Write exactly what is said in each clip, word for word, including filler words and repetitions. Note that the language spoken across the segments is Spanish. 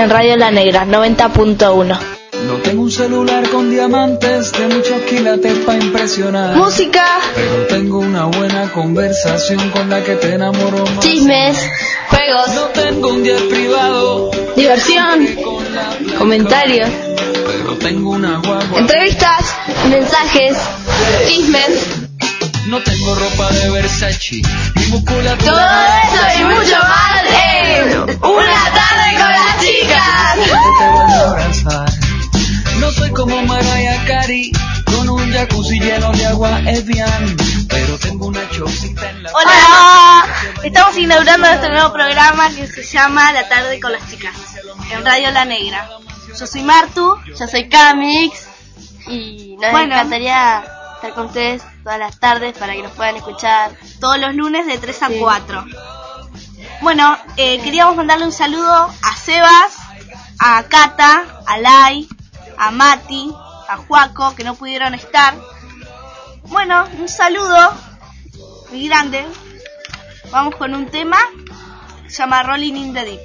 en Radio La Negra, noventa punto uno. No tengo un celular con diamantes de muchos quilates para impresionar. Música. Pero tengo una buena conversación con la que te enamoro más. Chismes. Juegos. No tengo un jet privado. Diversión. Comentarios. Pero tengo una guagua. Entrevistas. Mensajes. Chismes. No tengo ropa de Versace. Mi musculatura. Todo eso y mucho más en Una Tarde con las Chicas. Te voy a abrazar. No soy como Mariah Carey, con un jacuzzi lleno de agua Evian, pero tengo una chocita en la... Hola, estamos inaugurando nuestro nuevo programa que se llama La Tarde con las Chicas, en Radio La Negra. Yo soy Martu. Yo soy Camix, y nos Bueno. encantaría estar con ustedes todas las tardes para que nos puedan escuchar. Todos los lunes de tres a Sí. cuatro. Bueno, eh, queríamos mandarle un saludo a Sebas, a Cata, a Lai, a Mati, a Juaco, que no pudieron estar. Bueno, un saludo muy grande. Vamos con un tema, se llama Rolling in the Deep.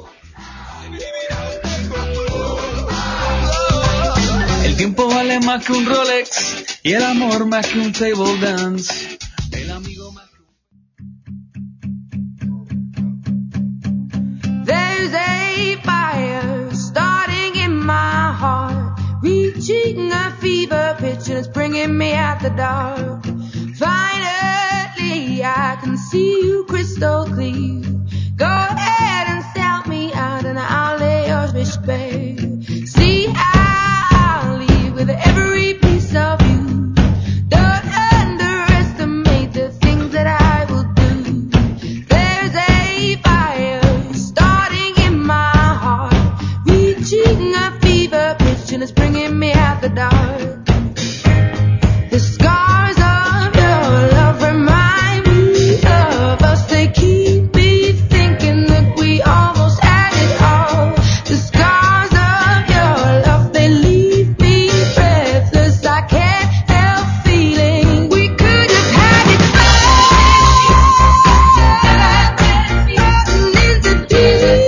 El tiempo vale más que un Rolex y el amor más que un table dance. El amigo más que un... There's a fire starting in my heart, reaching a fever pitch and it's bringing me out the dark. Finally, I can see you crystal clear. Go ahead and sell me out and I'll lay yours bitch bare. See, I'll leave with every piece of you. Don't underestimate the things that I will do. There's a fire starting in my heart, reaching a fever pitch and it's bringing me out the dark. The scars of your love remind me of us. They keep me thinking that we almost had it all. The scars of your love, they leave me breathless. I can't help feeling we could have had it all. Into deep.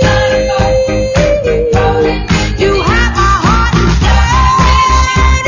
You have my heart inside.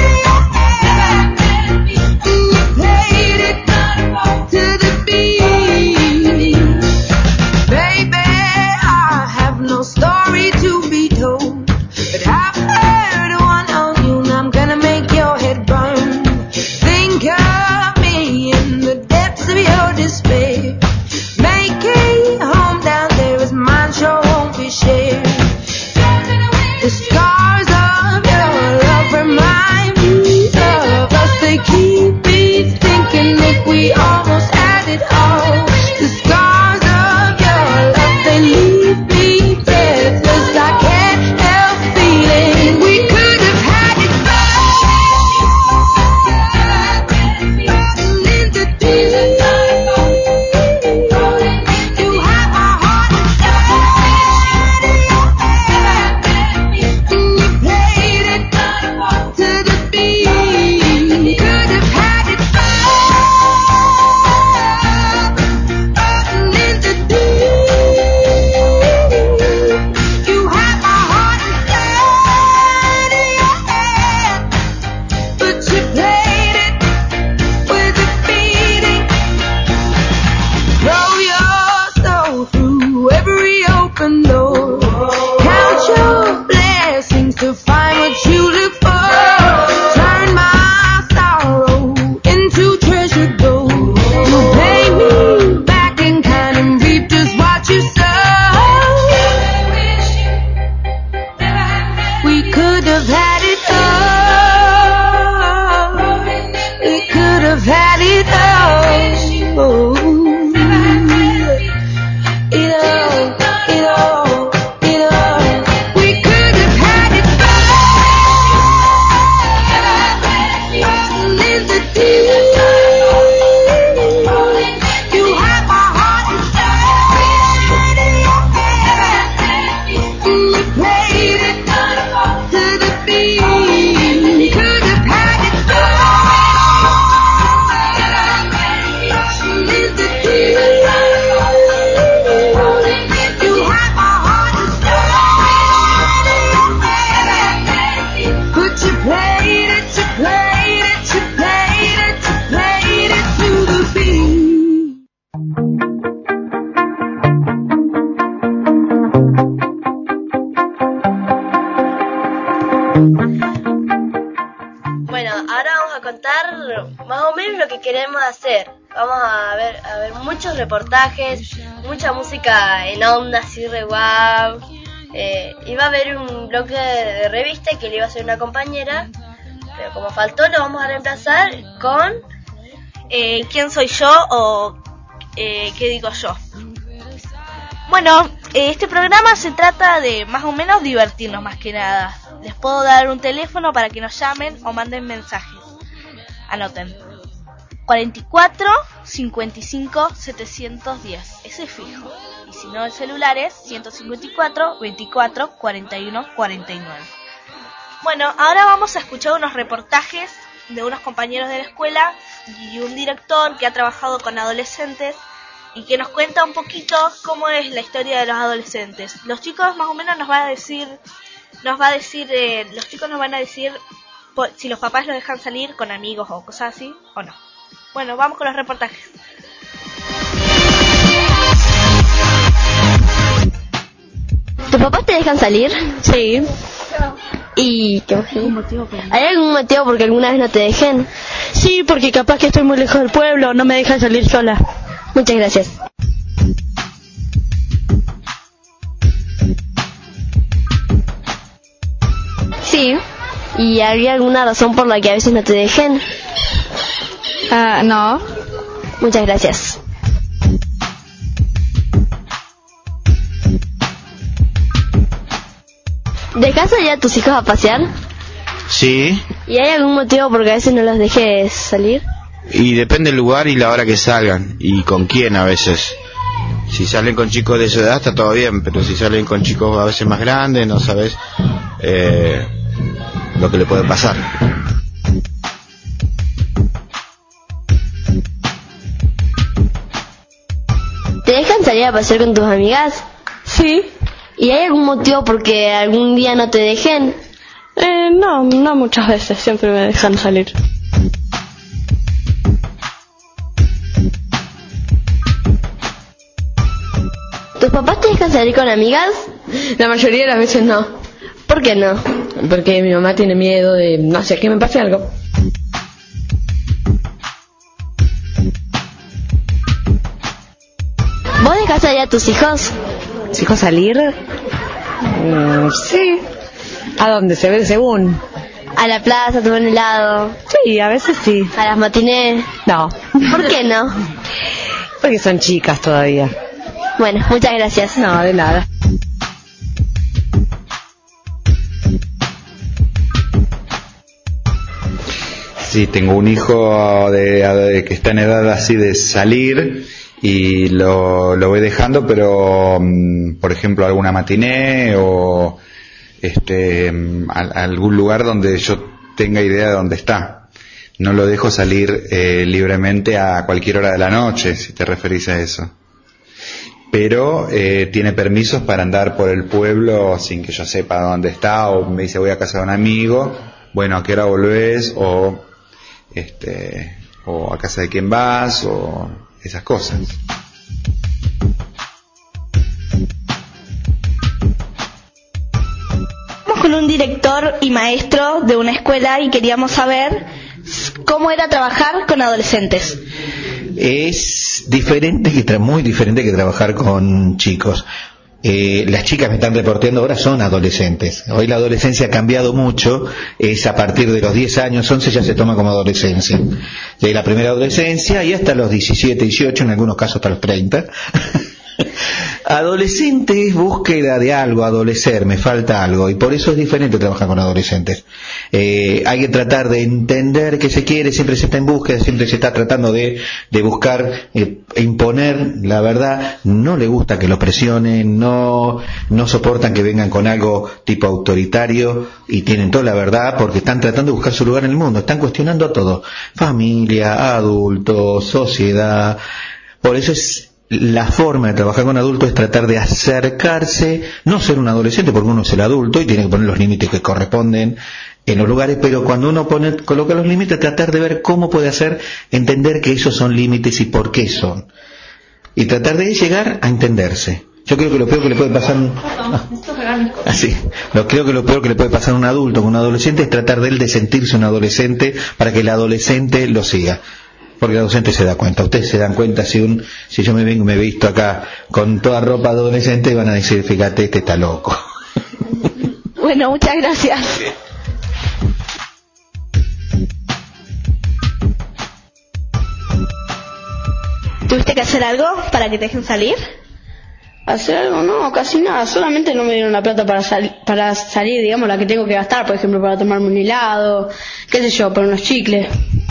You played it to the beat. Baby, I have no story to be told, but I've heard one on you and I'm gonna make your head burn. Think of me in the depths of your despair. Make a home down there as mine sure won't be shared. The scars of your love remind me of us. They keep me thinking that we almost had it all. The scars of your love, they leave me breathless. I can't help feeling we could have had it all. Into deep. You have my heart inside. You played it to the beat. Could have had it all. Into deep. You have my heart inside. But you played it with a beating. Throw your soul through every open door. Count your blessings to find what you look for. Turn my sorrow into treasure gold. You pay me back in kind and reap just what you sow. We could have had it all. We could have had it all. Oh. It all, it all, it all. We could have had it all. Into deep. You have my heart inside. You played it to the beat. Could have had it all. Into Bueno, más o menos lo que queremos hacer. Vamos a ver, a ver muchos reportajes, mucha música en onda, así re guau. Eh, iba a haber un bloque de, de revista que le iba a hacer una compañera, pero como faltó lo vamos a reemplazar con eh, ¿quién soy yo? O eh, ¿qué digo yo? Bueno, eh, este programa se trata de más o menos divertirnos más que nada. Les puedo dar un teléfono para que nos llamen o manden mensajes. Anoten. cuarenta y cuatro, cincuenta y cinco, setecientos diez. Ese es fijo. Y si no, el celular es ciento cincuenta y cuatro, veinticuatro, cuarenta y uno, cuarenta y nueve. Bueno, ahora vamos a escuchar unos reportajes de unos compañeros de la escuela y un director que ha trabajado con adolescentes y que nos cuenta un poquito cómo es la historia de los adolescentes. Los chicos más o menos nos van a decir, nos va a decir, eh, los chicos nos van a decir por, si los papás los dejan salir con amigos o cosas así o no. Bueno, vamos con los reportajes. ¿Tus papás te dejan salir? Sí. ¿Y qué más? ¿Hay algún motivo porque alguna vez no te dejen? Sí, porque capaz que estoy muy lejos del pueblo, no me dejan salir sola. Muchas gracias. Sí. ¿Y habría alguna razón por la que a veces no te dejen? Ah, uh, no. Muchas gracias. ¿Dejas ya a tus hijos a pasear? Sí. ¿Y hay algún motivo por qué a veces no los dejes salir? Y depende del lugar y la hora que salgan y con quién a veces. Si salen con chicos de su edad está todo bien, pero si salen con chicos a veces más grandes no sabes eh, lo que le puede pasar. ¿Te dejan salir a pasear con tus amigas? Sí. ¿Y hay algún motivo por qué algún día no te dejen? Eh, no, no muchas veces, siempre me dejan salir. ¿Tus papás te dejan salir con amigas? La mayoría de las veces no. ¿Por qué no? Porque mi mamá tiene miedo de, no sé, que me pase algo. ¿Vos dejás salir a tus hijos? ¿Hijos salir? Mm, sí. ¿A dónde? Se ve según. ¿A la plaza, a tomar un helado? Sí, a veces sí. ¿A las matinés? No. ¿Por qué no? Porque son chicas todavía. Bueno, muchas gracias. No, de nada. Sí, tengo un hijo de, de, que está en edad así de salir y lo, lo voy dejando, pero um, por ejemplo alguna matiné o este um, a, a algún lugar donde yo tenga idea de dónde está. No lo dejo salir eh, libremente a cualquier hora de la noche, si te referís a eso. Pero eh, tiene permisos para andar por el pueblo sin que yo sepa dónde está, o me dice voy a casa de un amigo, bueno, ¿a qué hora volvés? O este o a casa de quién vas, o esas cosas. Estamos con un director y maestro de una escuela y queríamos saber cómo era trabajar con adolescentes. Es diferente, que tra- muy diferente que trabajar con chicos. Eh, las chicas me están reporteando ahora son adolescentes. Hoy la adolescencia ha cambiado mucho, es a partir de los diez años, once ya se toma como adolescencia. De la primera adolescencia y hasta los diecisiete, dieciocho, en algunos casos hasta los treinta. Adolescente es búsqueda de algo, adolecer, me falta algo, y por eso es diferente trabajar con adolescentes. Eh, hay que tratar de entender qué se quiere, siempre se está en búsqueda, siempre se está tratando de, de buscar, eh, imponer la verdad. No le gusta que lo presionen, no, no soportan que vengan con algo tipo autoritario y tienen toda la verdad porque están tratando de buscar su lugar en el mundo, están cuestionando todo, familia, adultos, sociedad. Por eso es la forma de trabajar con adultos es tratar de acercarse, no ser un adolescente porque uno es el adulto y tiene que poner los límites que corresponden en los lugares, pero cuando uno pone, coloca los límites, tratar de ver cómo puede hacer entender que esos son límites y por qué son. Y tratar de llegar a entenderse. Yo creo que lo peor que le puede pasar así, lo creo que lo peor que le puede pasar a un adulto con un adolescente es tratar de él de sentirse un adolescente para que el adolescente lo siga. Porque el adolescente se da cuenta, ustedes se dan cuenta si un si yo me vengo y me he visto acá con toda ropa adolescente van a decir, fíjate, este está loco. Bueno, muchas gracias. ¿Tuviste que hacer algo para que te dejen salir? Hacer algo, no, casi nada, solamente no me dieron la plata para, sal, para salir, digamos, la que tengo que gastar, por ejemplo, para tomarme un helado, qué sé yo, para unos chicles.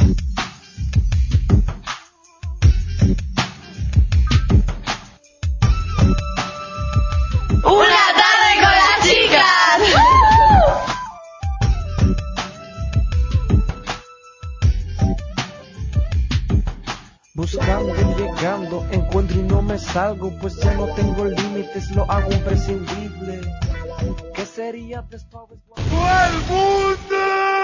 ¡Una tarde con las chicas! Buscando, llegando, encuentro y no me salgo, pues ya no tengo límites, lo hago imprescindible. ¿Qué sería después? ¡El mundo!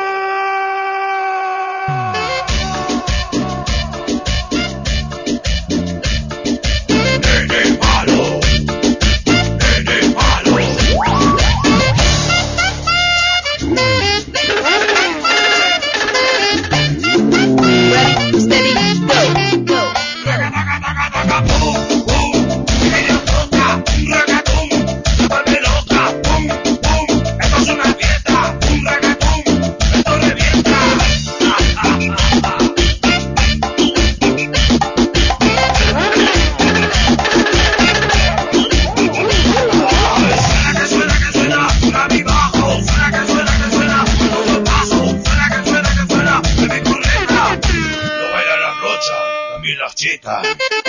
Nene malo, nene malo. Ready, steady, go. Chica.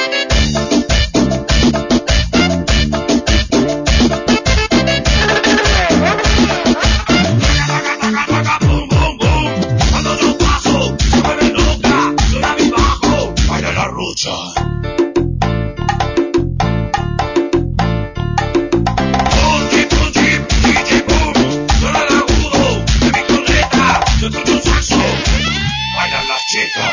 Cuando yo paso, se vuelve loca, suena mi bajo, baila la rucha. Punchi, punchi, DJ boom, suena el agudo de mi corneta, yo toco un saxo, bailan las chicas.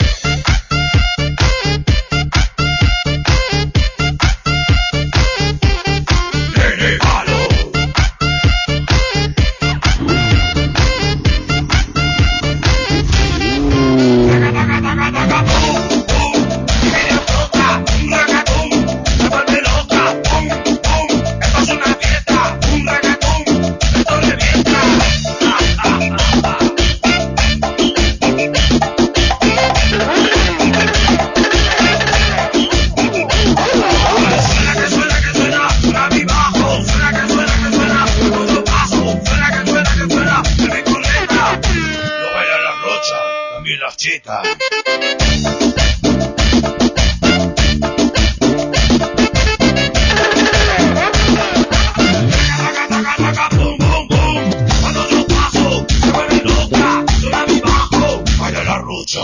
Chica. Boom, boom, boom. Cuando yo paso, se vuelve loca, suena mi bajo, baila la rucha.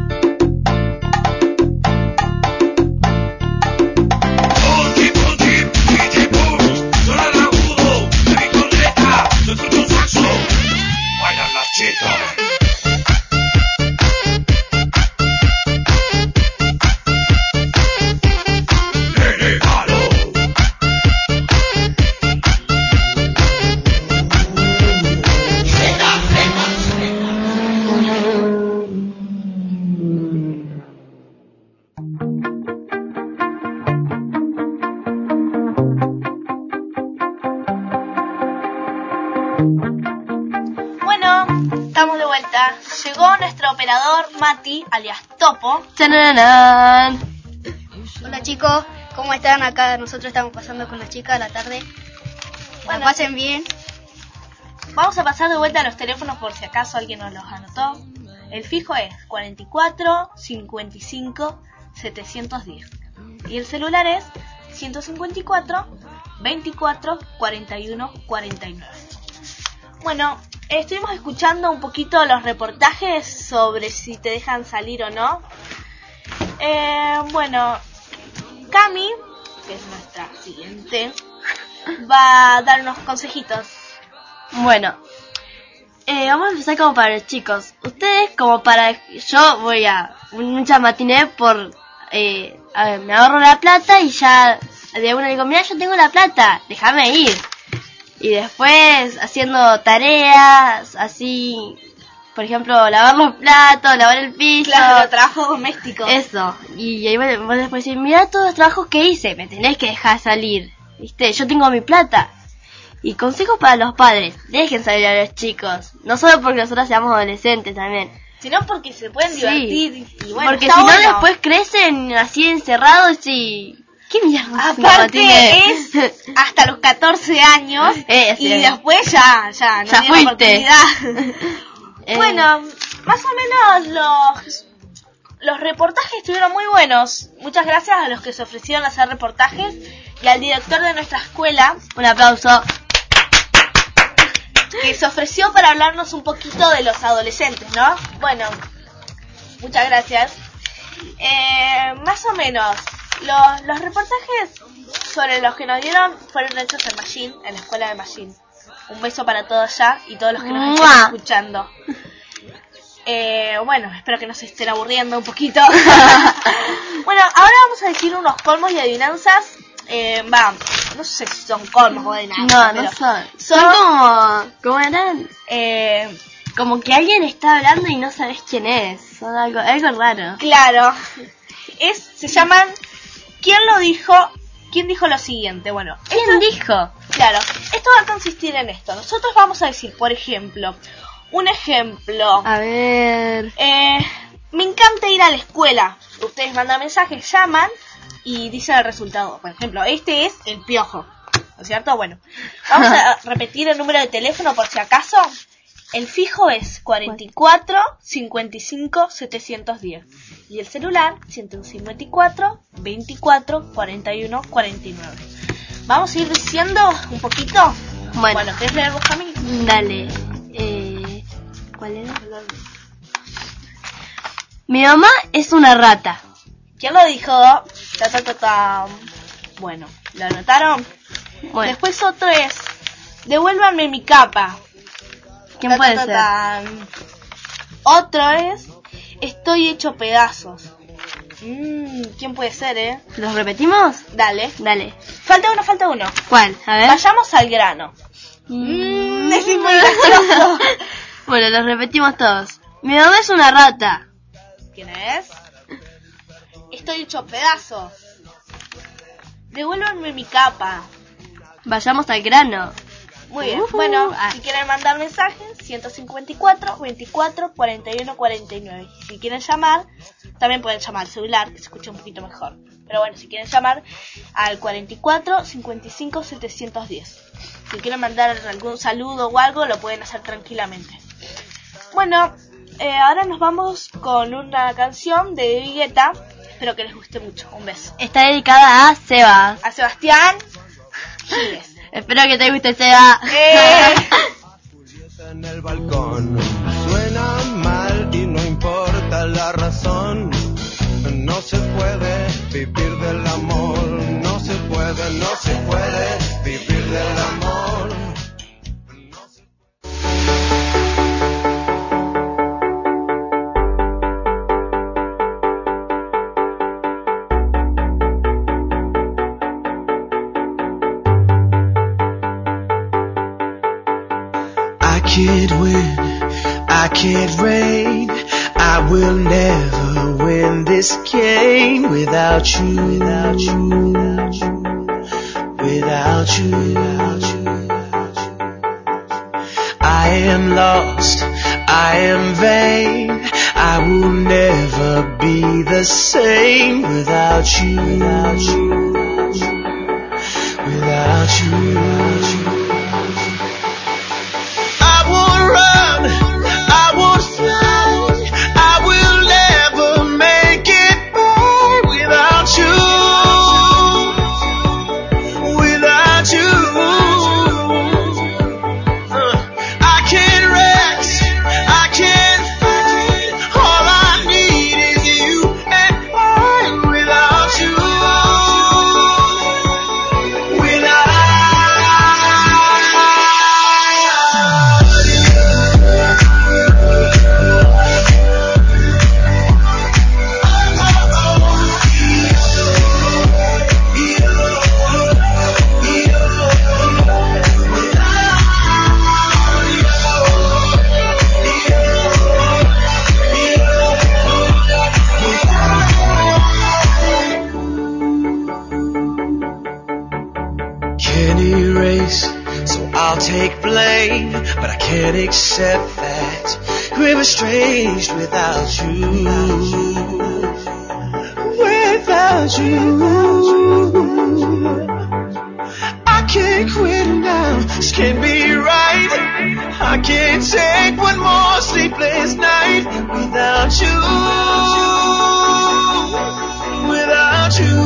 Punchi, punchi, D J boom, suena el agudo de mi corneta, yo toco un saxo, bailan las chicas. Bueno, estamos de vuelta. Llegó nuestro operador Mati, alias Topo. ¡Tananán! Hola chicos, ¿cómo están? Acá nosotros estamos pasando con las chicas a la tarde. Bueno, pasen bien. Vamos a pasar de vuelta a los teléfonos por si acaso alguien nos los anotó. El fijo es cuarenta y cuatro, cincuenta y cinco, setecientos diez. Y el celular es ciento cincuenta y cuatro, veinticuatro, cuarenta y uno, cuarenta y nueve. Bueno, estuvimos escuchando un poquito los reportajes sobre si te dejan salir o no. Eh, bueno, Cami, que es nuestra siguiente, va a dar unos consejitos. Bueno, eh, vamos a empezar como para los chicos. Ustedes como para... Yo voy a muchas matinés por... Eh, a ver, me ahorro la plata y ya de una le digo, mira, yo tengo la plata, déjame ir. Y después haciendo tareas, así, por ejemplo, lavar los platos, lavar el piso. Claro, trabajo doméstico. Eso. Y ahí vos, vos después decís, mira todos los trabajos que hice, me tenés que dejar salir. ¿Viste? Yo tengo mi plata. Y consejos para los padres, dejen salir a los chicos. No solo porque nosotros seamos adolescentes también. Sino porque se pueden divertir. Sí. Y bueno, porque está si no bueno. después crecen así encerrados y... ¿Qué mierda? Aparte es hasta los catorce años eh, sí. y después ya, ya, no ya tiene fuiste. oportunidad. eh. Bueno, más o menos los los reportajes estuvieron muy buenos. Muchas gracias a los que se ofrecieron a hacer reportajes y al director de nuestra escuela. Un aplauso. Que se ofreció para hablarnos un poquito de los adolescentes, ¿no? Bueno, muchas gracias. Eh, más o menos, los, los reportajes sobre los que nos dieron fueron hechos en Machín, en la escuela de Machín. Un beso para todos allá y todos los que nos estén escuchando. Eh, bueno, espero que no se estén aburriendo un poquito. Bueno, ahora vamos a decir unos colmos y adivinanzas. Eh, va, no sé si son colmos o adivinanzas. No, no son. Son, son como, ¿cómo eran? Eh, como que alguien está hablando y no sabes quién es. Son algo, algo raro. Claro. Es, se llaman, ¿quién lo dijo? ¿Quién dijo lo siguiente? Bueno, ¿quién esto, dijo? Claro, esto va a consistir en esto. Nosotros vamos a decir, por ejemplo, un ejemplo. A ver. Eh, me encanta ir a la escuela. Ustedes mandan mensajes, llaman y dicen el resultado. Por ejemplo, este es el Piojo, ¿no es cierto? Bueno, vamos a repetir el número de teléfono por si acaso. El fijo es cuarenta y cuatro, cincuenta y cinco, setecientos diez. Y el celular, ciento cincuenta y cuatro, veinticuatro, cuarenta y uno, cuarenta y nueve. Vamos a ir diciendo un poquito. Bueno, bueno ¿querés leer vos, Cami? Dale. Eh, ¿Cuál era? Mi mamá es una rata. ¿Quién lo dijo? Ta, ta, ta, ta. Bueno, ¿lo anotaron? Bueno. Después otro es, devuélvanme mi capa. ¿Quién ta, puede ta, ser? Ta, ta. Otro es, estoy hecho pedazos. Mm, ¿Quién puede ser, eh? ¿Los repetimos? Dale. Dale. Falta uno, falta uno. ¿Cuál? A ver. Vayamos al grano. Mm, es muy gracioso. Bueno, los repetimos todos. Mi mamá es una rata. ¿Quién es? Estoy hecho pedazos. Devuélvanme mi capa. Vayamos al grano. Muy bien. Uh-huh. Bueno, ah. si quieren mandar mensajes, ciento cincuenta y cuatro, veinticuatro, cuarenta y uno, cuarenta y nueve. Si quieren llamar, también pueden llamar al celular, que se escucha un poquito mejor. Pero bueno, si quieren llamar al cuarenta y cuatro, cincuenta y cinco, setecientos diez. Si quieren mandar algún saludo o algo, lo pueden hacer tranquilamente. Bueno, eh, ahora nos vamos con una canción de Vigueta. Espero que les guste mucho. Un beso. Está dedicada a Seba. A Sebastián Giles. Espero que te guste, Seba. Eh. En el balcón suena mal y no importa la razón. No se puede vivir del amor. No se puede, no se puede vivir del amor. No se... I can't win, I can't reign, I will never win this game without you, without you, without you, without you, without you. I am lost, I am vain, I will never be the same without you, without you, without you, without you. Without I'll take blame, but I can't accept that we're estranged without you. Without you, I can't quit now. This can't be right. I can't take one more sleepless night without you. Without you,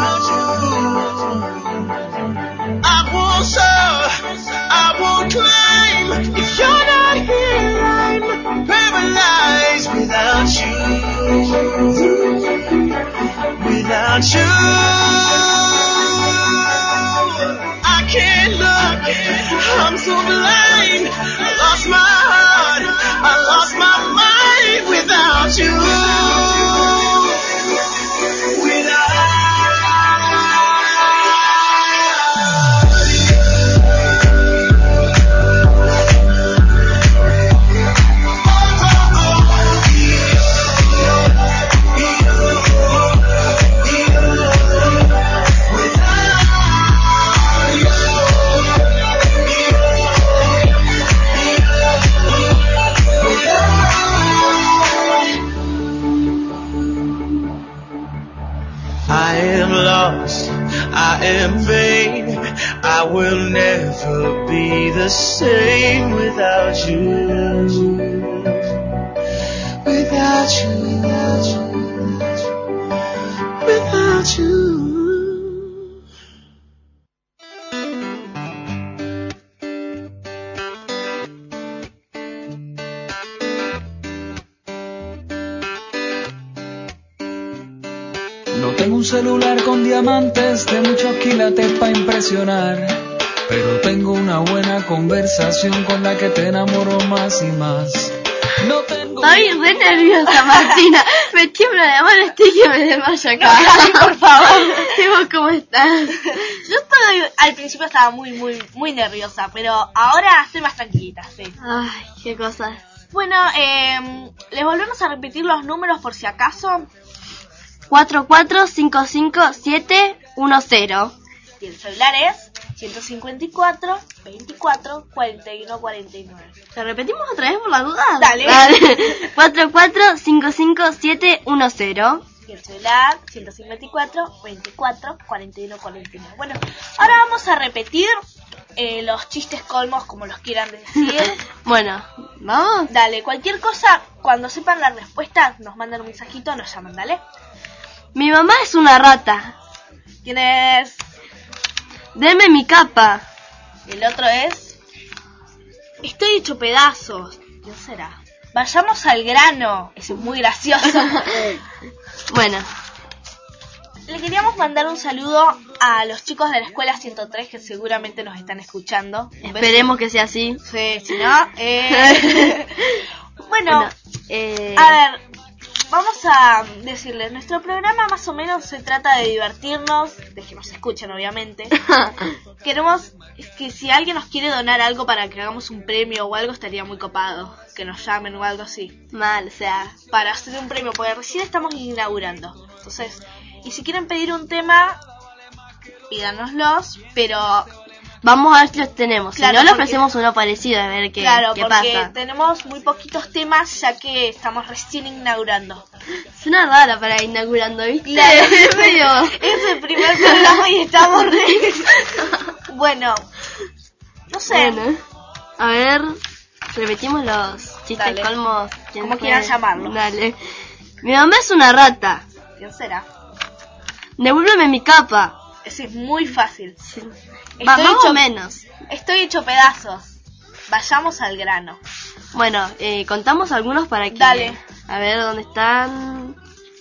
I won't serve, I won't claim. If you're not here, I'm paralyzed without you. Without you, I can't look, I'm so blind. I lost my heart, I lost my mind without you. I am lost, I am vain, I will never be the same without you. Without you, without you, without you. No tengo un celular con diamantes de muchos quilates para impresionar, pero tengo una buena conversación con la que te enamoro más y más. No tengo... Estoy re nerviosa, Martina. Me tiembla la mano, estoy que me desmayo acá. No, Cali, por favor. ¿Y vos cómo estás? Yo estoy, al principio estaba muy, muy, muy nerviosa, pero ahora estoy más tranquilita, sí. Ay, qué cosas. Bueno, eh, les volvemos a repetir los números por si acaso. cuatro cuatro cinco cinco siete uno cero. Y el celular es ciento cincuenta y cuatro, veinticuatro, cuarenta y uno, cuarenta y nueve. ¿Te repetimos otra vez por la duda? Dale. cuatro cuatro cinco cinco siete uno cero. Y el celular ciento cincuenta y cuatro, veinticuatro, cuarenta y uno, cuarenta y nueve. Bueno, ahora vamos a repetir eh, los chistes colmos como los quieran decir. Bueno, ¿vamos? Dale, cualquier cosa, cuando sepan la respuesta, nos mandan un mensajito, nos llaman, dale. Mi mamá es una rata. ¿Quién es? Deme mi capa. El otro es... Estoy hecho pedazos. ¿Quién será? Vayamos al grano. Ese es muy gracioso. Bueno. Le queríamos mandar un saludo a los chicos de la escuela ciento tres que seguramente nos están escuchando. Esperemos que sea así. Sí, si no... Eh... bueno, bueno eh... a ver... Vamos a decirles, nuestro programa más o menos se trata de divertirnos, de que nos escuchen obviamente. Queremos que si alguien nos quiere donar algo para que hagamos un premio o algo, estaría muy copado, que nos llamen o algo así. Mal, o sea, para hacer un premio, porque recién estamos inaugurando. Entonces, y si quieren pedir un tema, pídanoslos, pero... Vamos a ver si los tenemos, claro, si no le porque... ofrecemos uno parecido a ver qué, claro, qué porque pasa. Tenemos muy poquitos temas ya que estamos recién inaugurando. Suena raro para inaugurando, ¿viste? Claro, es, medio... es el primer programa y estamos re... Bueno, no sé. Bueno, a ver, repetimos los chistes Dale. colmos. Como quieran llamarlo. Dale. Mi mamá es una rata. ¿Quién será? Devuélveme mi capa. Ese es muy fácil. Sí. Estoy Va, más hecho, o menos. Estoy hecho pedazos. Vayamos al grano. Bueno, eh, contamos algunos para que... Dale. A ver, ¿dónde están?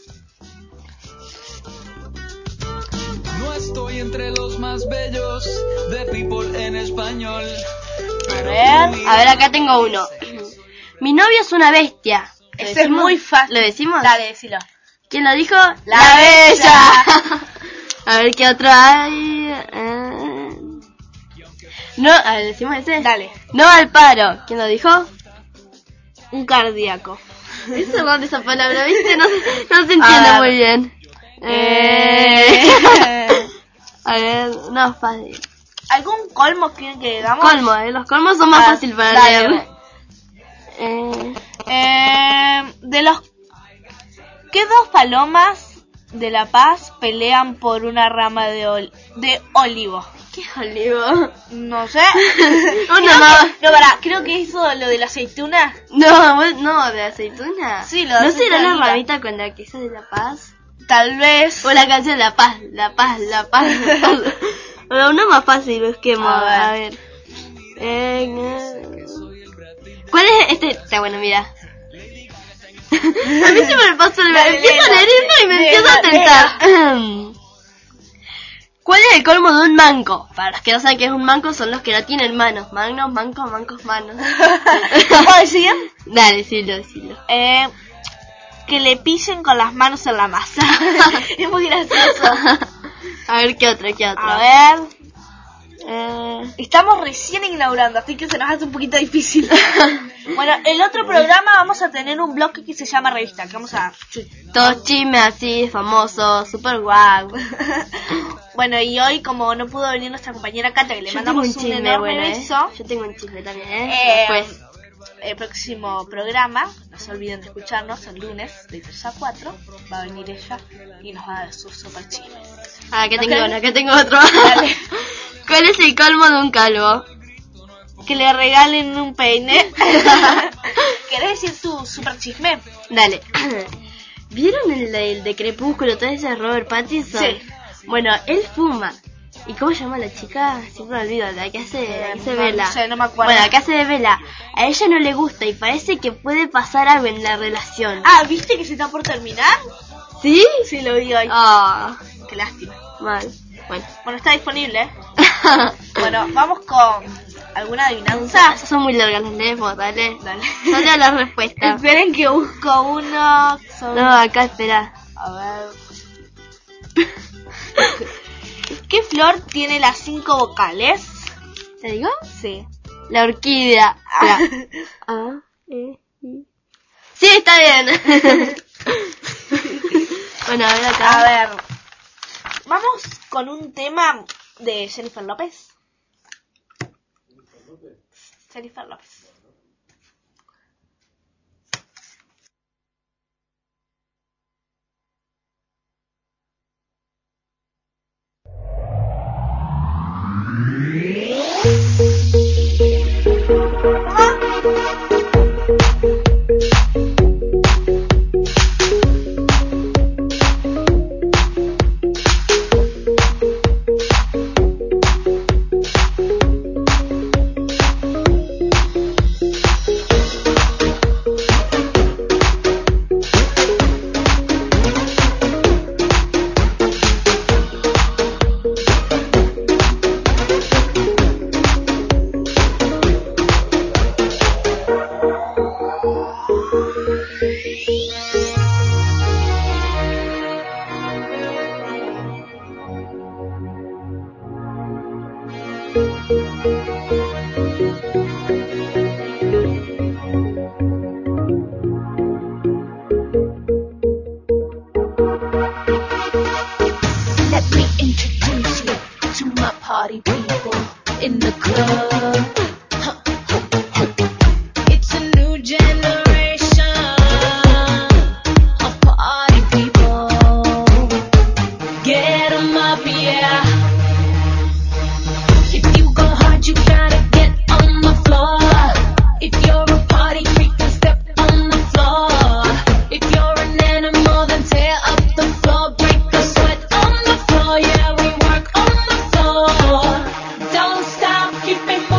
No estoy entre los más bellos de People en español. A ver. A ver, acá tengo uno. Mi novio es una bestia. Ese es muy fácil. ¿Lo decimos? Dale, decilo. ¿Quién lo dijo? La, La bella. bella. A ver qué otro hay. Eh... No, a ver, decimos ese. Dale. No al paro. ¿Quién lo dijo? Un cardíaco. Es raro esa palabra, ¿viste? No, no se entiende ver. muy bien. Eh... A ver, no, fácil. ¿Algún colmo quieren que digamos? Colmo, ¿eh? Los colmos son más Ah, fáciles para dale, leer. Eh, Eh, de los... ¿Qué dos palomas de La Paz pelean por una rama de, ol- de olivo? ¿Qué olivo? No sé. Una Creo más. que- no, pará, creo que hizo lo de la aceituna. No, vos- no, de aceituna. Sí, lo de ¿No será la aceituna. ramita con la que hizo de La Paz? Tal vez. O la canción La Paz, La Paz, La Paz, La Paz. Bueno, una más fácil, busquemos. A ver. A ver. Eh, ¿Cuál es este? Está bueno, mira. A mí se me pasó, me Dale, empiezo a léela, leer esto y me léela, empiezo a tentar. ¿Cuál es el colmo de un manco? Para los que no saben qué es un manco, son los que no tienen manos. Manos, mancos, mancos, manos. ¿Puedo decir? Dale, decilo, decilo. Eh, que le pisen con las manos en la masa. Es muy gracioso. A ver, ¿qué otra, qué otra? A ver. Eh, Estamos recién inaugurando, así que se nos hace un poquito difícil. Bueno, el otro programa vamos a tener un bloque que se llama Revista, que vamos a dar. todos chismes así, famosos, super guau. Bueno, y hoy, como no pudo venir nuestra compañera Cata, que le Yo mandamos tengo un un, chisme, enorme bueno, ¿eh? beso, Yo tengo un chisme también, ¿eh? eh, Después. el próximo programa, no se olviden de escucharnos el lunes de tres a cuatro, va a venir ella y nos va a dar sus super chismes. Ah, acá ¿No tengo querés? uno, acá tengo otro. Dale. ¿Cuál es el colmo de un calvo? Que le regalen un peine. ¿Querés decir tu super chisme? Dale. ¿Vieron el de, el de Crepúsculo, todo ese de Robert Pattinson? Sí. Bueno, él fuma. ¿Y cómo se llama la chica? Siempre me olvido, la que hace, la que hace no, Vela. no sé, no me acuerdo. Bueno, la que hace de Vela. A ella no le gusta y parece que puede pasar algo en la relación. Ah, ¿viste que se está por terminar? ¿Sí? Sí, lo vi hoy. Ah, Qué lástima. mal. Bueno. Bueno, está disponible, ¿eh? Bueno, vamos con alguna adivinanza. Esas son muy largas, las leemos, dale. Dale. Dale la respuesta. Esperen que busco uno. Son- No, acá espera. A ver. ¿Qué flor tiene las cinco vocales? ¿Te digo? Sí. La orquídea. Ah. Espera. A, E, I. Sí, está bien. Bueno, a ver acá. A ver. Vamos con un tema de Jennifer López. Jennifer López. Let me introduce you to my party people in the club. Huh, huh, huh. It's a new generation of party people. Get 'em up, yeah. If you go hard, you gotta get on the floor. If you're a party freak, then step on the floor. If you're an animal, then tear up the floor. Break the sweat on the floor, yeah, we work on the floor. Don't stop, keep it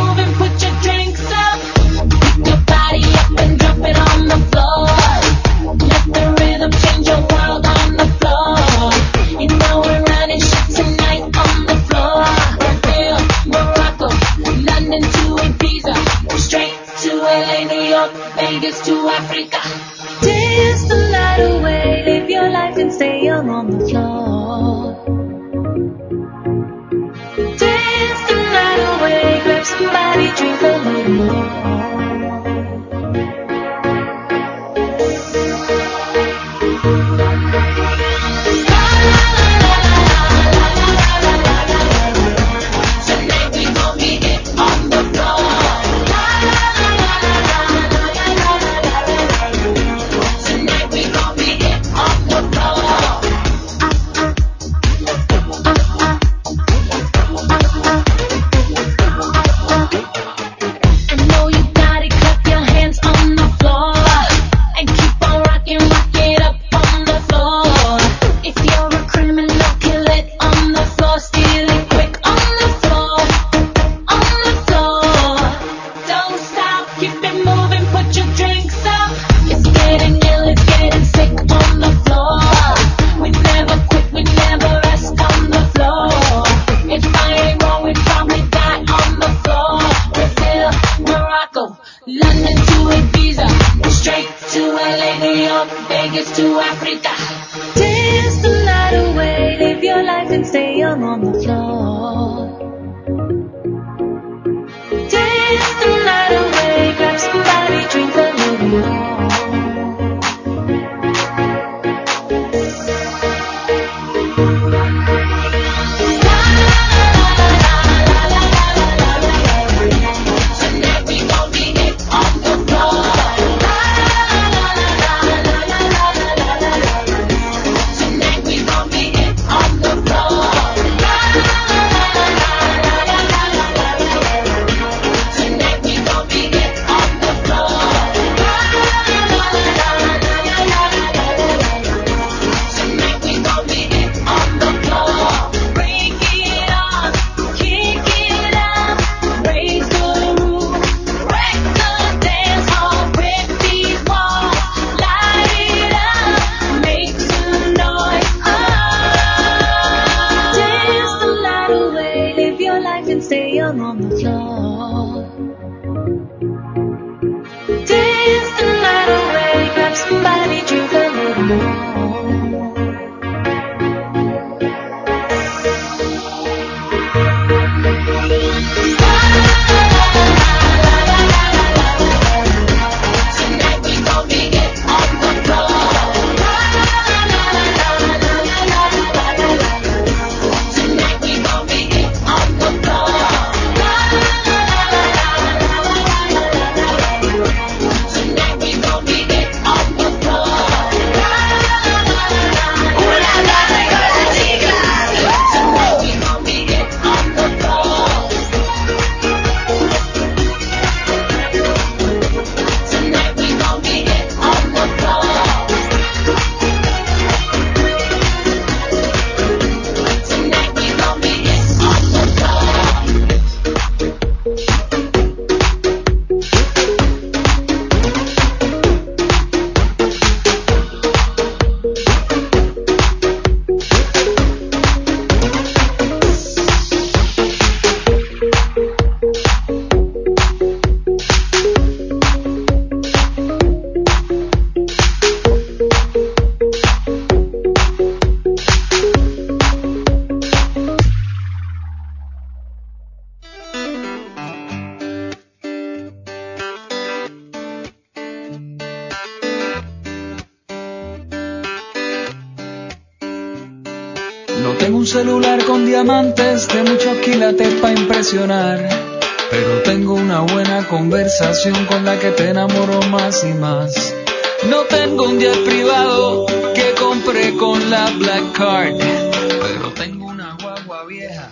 No tengo un celular con diamantes de muchos quilates para impresionar, pero tengo una buena conversación con la que te enamoro más y más. No tengo un jet privado que compré con la Black Card, pero tengo una guagua vieja.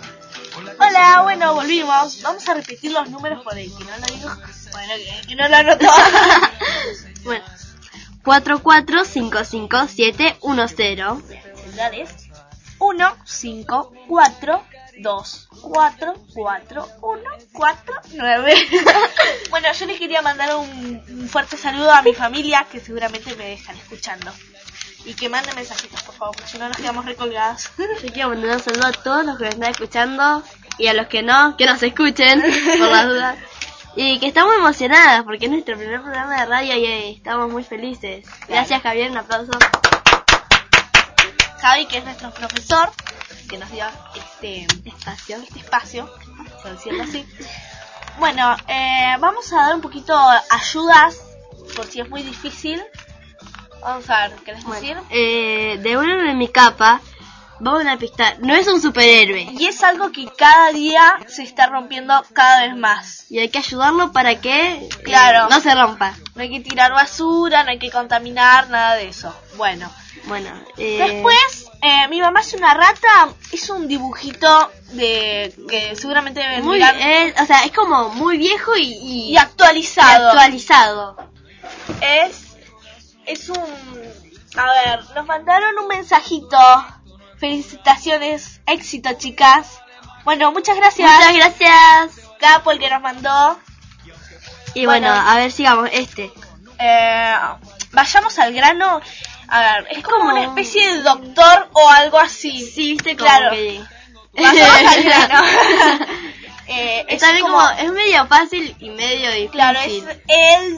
Hola, bueno, volvimos. Vamos a repetir los números por el que no lo digo. Bueno, que, que no lo anotó. Bueno, cuatro cuatro cinco cinco siete uno cero. Celulares uno cinco cuatro dos cuatro cuatro uno cuatro nueve. Bueno, yo les quería mandar un, un fuerte saludo a mi familia, que seguramente me dejan escuchando. Y que manden mensajitos, por favor, porque si no nos quedamos recolgados. Yo quiero mandar un saludo a todos los que me están escuchando y a los que no, que nos escuchen, por las dudas. Y que estamos emocionadas porque es nuestro primer programa de radio y eh, estamos muy felices. Gracias, Javier, un aplauso. Javi, que es nuestro profesor, que nos dio este espacio, este espacio, por decirlo así. Bueno, eh, vamos a dar un poquito ayudas, por si es muy difícil. Vamos a ver, ¿querés bueno, decir? Eh, devuélveme mi capa. Vamos a una pista. No es un superhéroe. Y es algo que cada día se está rompiendo cada vez más. Y hay que ayudarlo para que claro. eh, no se rompa. No hay que tirar basura, no hay que contaminar, nada de eso. Bueno. Bueno. Eh... Después, eh, mi mamá hace una rata. Hizo un dibujito de que seguramente deben muy, mirar. Eh, o sea, es como muy viejo y, y, y actualizado. Y actualizado. Es, es un... A ver, nos mandaron un mensajito. Felicitaciones, éxito, chicas. Bueno, muchas gracias. Muchas gracias. Capo, el que nos mandó. Y bueno, bueno a ver, sigamos. Este. Eh, vayamos al grano. A ver, es como una especie de doctor o algo así. Sí, viste, como claro. que... Vayamos al grano. eh, es, es como... como... Es medio fácil y medio difícil. Claro, es el...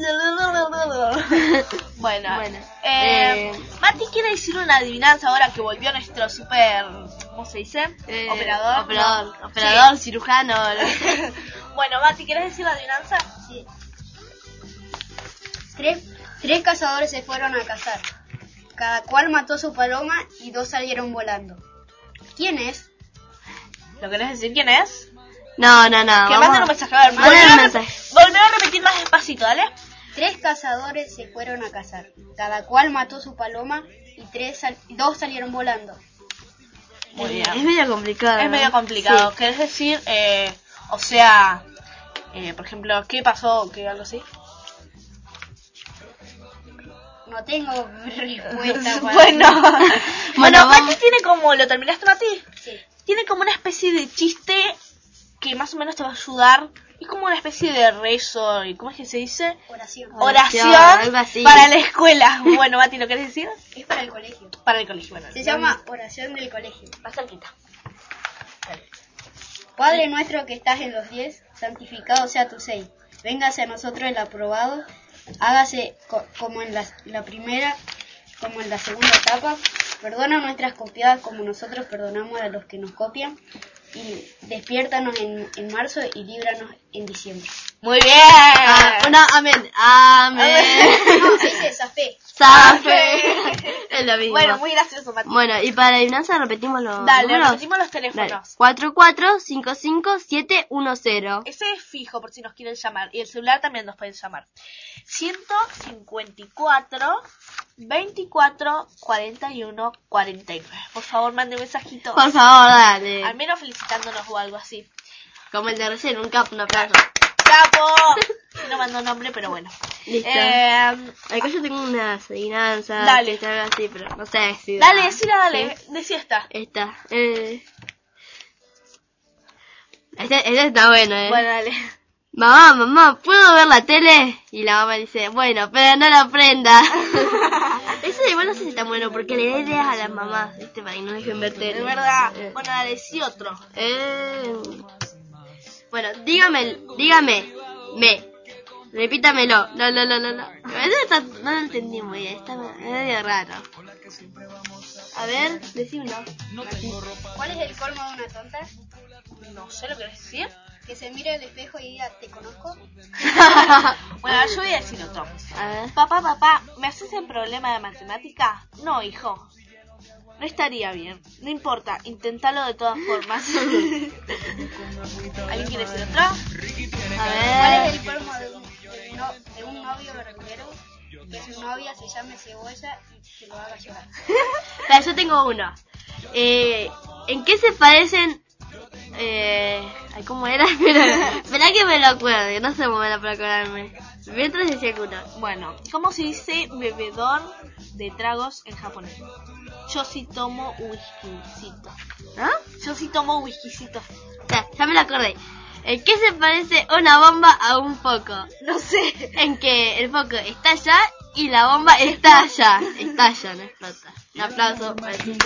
bueno, bueno eh, eh... Mati quiere decir una adivinanza ahora que volvió nuestro super... ¿Cómo se dice? Eh, operador. Operador, no. operador, sí. Cirujano. Bueno, Mati, ¿quieres decir la adivinanza? Sí. Tres, Tres cazadores se fueron a cazar. Cada cual mató su paloma y dos salieron volando. ¿Quién es? ¿Lo querés decir quién es? No, no, no. Que manden un mensaje. A ver, Manden volvé un a, mensaje. rep- volvé a repetir más despacito, ¿dale? Tres cazadores se fueron a cazar. Cada cual mató su paloma y tres sal- dos salieron volando. Muy bien. Es medio complicado. Es medio complicado. Sí. ¿Querés decir, eh, o sea, eh, por ejemplo, qué pasó, qué algo así? No tengo respuesta para Bueno, eso. bueno, Mati tiene como, ¿lo terminaste, Mati? Sí. Tiene como una especie de chiste que más o menos te va a ayudar. Es como una especie de rezo, ¿y cómo es que se dice? Oración. Oración, algo así. para la escuela. Bueno, Mati, ¿lo querés decir? Es para el colegio. Para el colegio, bueno. Se llama oración del colegio. Más cerquita. Padre nuestro que estás en los cielos, santificado sea tu sei. Véngase a nosotros el aprobado. Hágase co- como en la, la primera, como en la segunda etapa. Perdona nuestras copiadas como nosotros perdonamos a los que nos copian. Y despiértanos en, en marzo y líbranos en diciembre. Muy bien. Ah, una, amén. Amén. No, se dice Zafé. Zafé. Es lo mismo. Bueno, muy gracioso, Mati. Bueno, y para la adivinanza repetimos los Dale, números. repetimos los teléfonos. Dale. cuatro cuatro cinco cinco siete uno cero. Ese es fijo por si nos quieren llamar. Y el celular también nos pueden llamar. ciento cincuenta y cuatro, veinticuatro, cuarenta y uno, cuarenta y nueve. Por favor, mande un mensajito. Por favor, dale. Al menos felicitándonos o algo así. Como el de recién, un capo, un aplauso. ¡Capo! Si no mandó nombre, pero bueno. Listo. Eh, Acá yo tengo unas adivinanzas. Dale. que algo así, pero no sé si. dale, decila, dale. ¿Sí? Decí esta. Esta. Eh. Este, este está bueno, eh. Bueno, dale. Mamá, mamá, ¿puedo ver la tele? Y la mamá dice, bueno, pero no la prenda. Ese igual no sé si está bueno, porque le da ideas a las mamás, ¿viste? Para que no dejen ver tele. Es verdad. Eh. Bueno, dale, sí otro. Eh, bueno, dígame, dígame, me, repítamelo. No, no, no, no, no. Ese está- no lo entendí muy bien, está medio raro. A ver, decímelo. ¿Cuál es el colmo de una tonta? No sé lo que querés decir. Que se mire al espejo y diga, ¿te conozco? Bueno, yo voy a decir otro. A ver. Papá, papá, ¿me haces el problema de matemática? No, hijo. No estaría bien. No importa, inténtalo de todas formas. ¿Alguien quiere decir otro? A ¿Cuál ver. es el colmo de un, de un no- de un novio verdulero? Que su novia se llame Cebolla y que lo haga llorar. Espera, yo tengo uno. Eh, ¿En qué se parecen? Eh, ay, ¿cómo era? Espera, espera que me lo acuerde, no sé cómo era para acordarme. Mientras decía que uno. Bueno, ¿cómo se dice bebedor de tragos en japonés? Yo sí tomo whiskycito. ¿Ah? Yo sí tomo whiskycito. Ya, ya me lo acordé. ¿En qué se parece una bomba a un foco? No sé. En que el foco estalla y la bomba estalla. Estalla, no explota. Un aplauso para el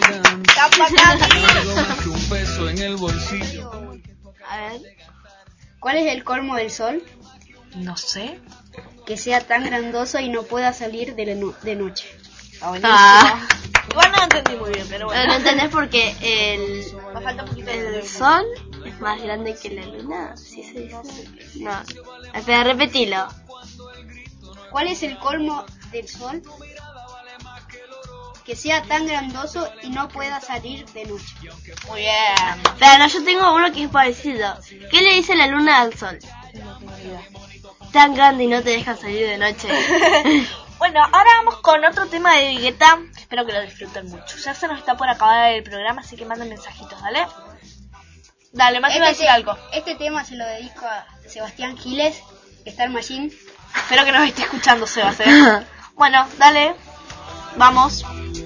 Un peso en el bolsillo. A ver. ¿Cuál es el colmo del sol? No sé. Que sea tan grandoso y no pueda salir de, la no- de noche. Ah. Igual no lo entendí muy bien, pero No bueno. lo entendés porque el, Me falta un poquito de el sol es más grande que la luna. ¿Sí se dice? No. Espera, repetilo. ¿Cuál es el colmo del sol? Que sea tan grandoso y no pueda salir de noche. Muy bien. Pero no, yo tengo uno que es parecido. ¿Qué le dice la luna al sol? Tan grande y no te deja salir de noche. Bueno, ahora vamos con otro tema de Vigueta. Espero que lo disfruten mucho. Ya se nos está por acabar el programa, así que manden mensajitos, ¿dale? Dale, más iba a decir te- algo. este tema se lo dedico a Sebastián Giles, que está en Machine. Espero que nos esté escuchando, Sebas, ¿eh? Bueno, dale. Vamos.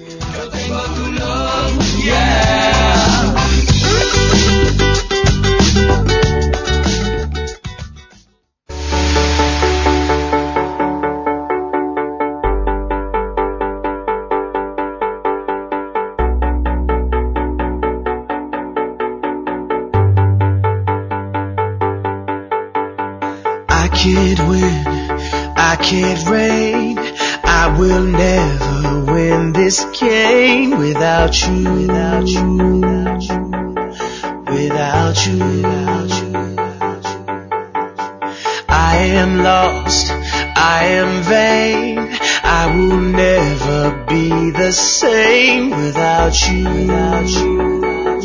I can't win, I can't reign, I will never win this game without you, without you, without you, without you, without you. I am lost, I am vain. I will never be the same without you. Without you.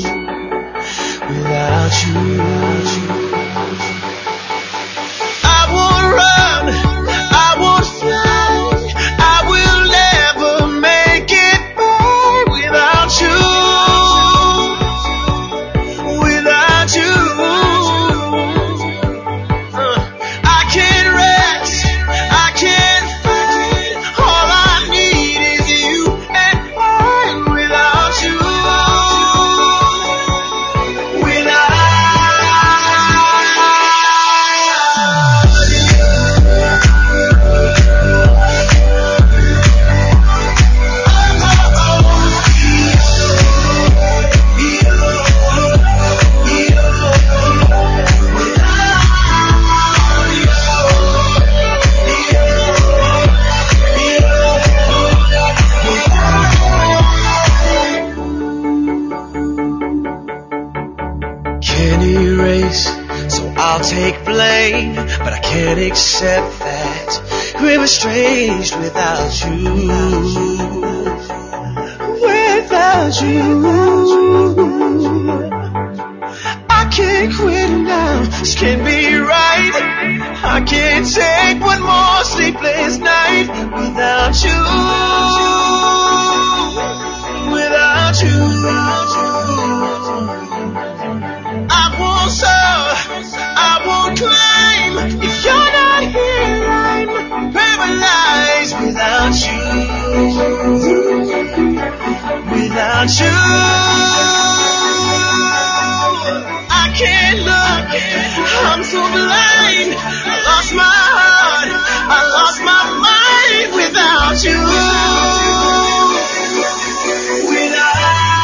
Without you. Without you. I will run. I will fly. I will never make it by without you. Without you. Uh, I can't rest. I can't fight. All I need is you and I. Without you. Can't erase, so I'll take blame, but I can't accept that we're estranged without you. Without you. I can't quit now, this can't be right. I can't take one more sleepless night without you. Without you. I won't soar, I won't climb. If you're not here, I'm paralyzed without you. Without you. I can't look, I'm so blind. I lost my heart, I lost my mind without you. Without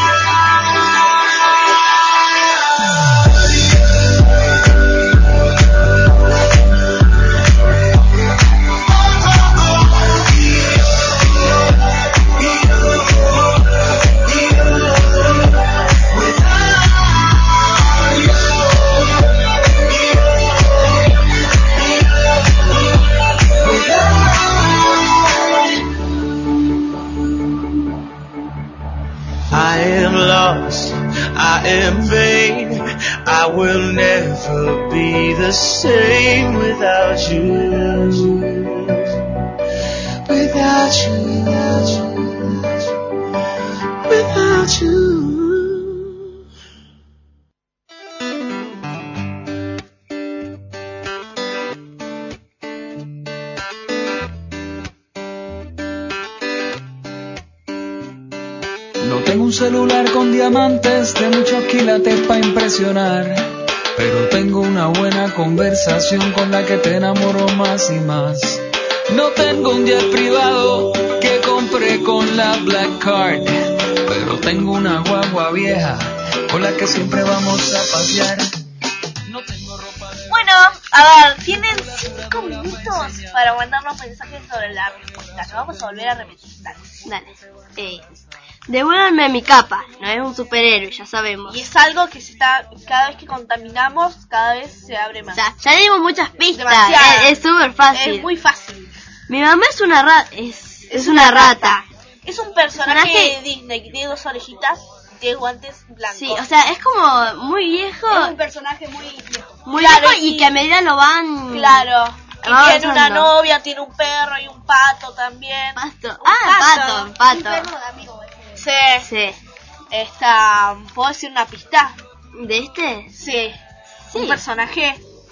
I am lost, I am vain. I will never be the same without you. Without you. Without you. Without you. No tengo un celular con diamantes de muchos quilates para impresionar, pero tengo una buena conversación con la que te enamoro más y más. No tengo un jet privado que compré con la Black Card, pero tengo una guagua vieja con la que siempre vamos a pasear. No tengo ropa de... Bueno, a ver, tienen cinco minutos para mandarnos mensajes sobre la respuesta. Nos vamos a volver a repetir. Dale. Dale. Eh, devuélvanme mi capa. No es un superhéroe, ya sabemos. Y es algo que se está, cada vez que contaminamos, cada vez se abre más. O sea, ya dimos muchas pistas. Demasiado. Es súper fácil. Es muy fácil. Mi mamá es una rata. Es, es, es una, una rata. rata. Es un personaje, personaje de Disney que tiene dos orejitas y tiene guantes blancos. Sí, o sea, es como muy viejo. Es un personaje muy viejo. Muy claro, viejo y, y que a medida lo van... Claro. Y Vamos tiene una avanzando. novia, tiene un perro y un pato también. Pasto. Un Ah, pato, pato. Un perro de amigo. Sí. Sí. Esta, ¿puedo decir una pista? ¿De este? Sí. Sí. Un personaje.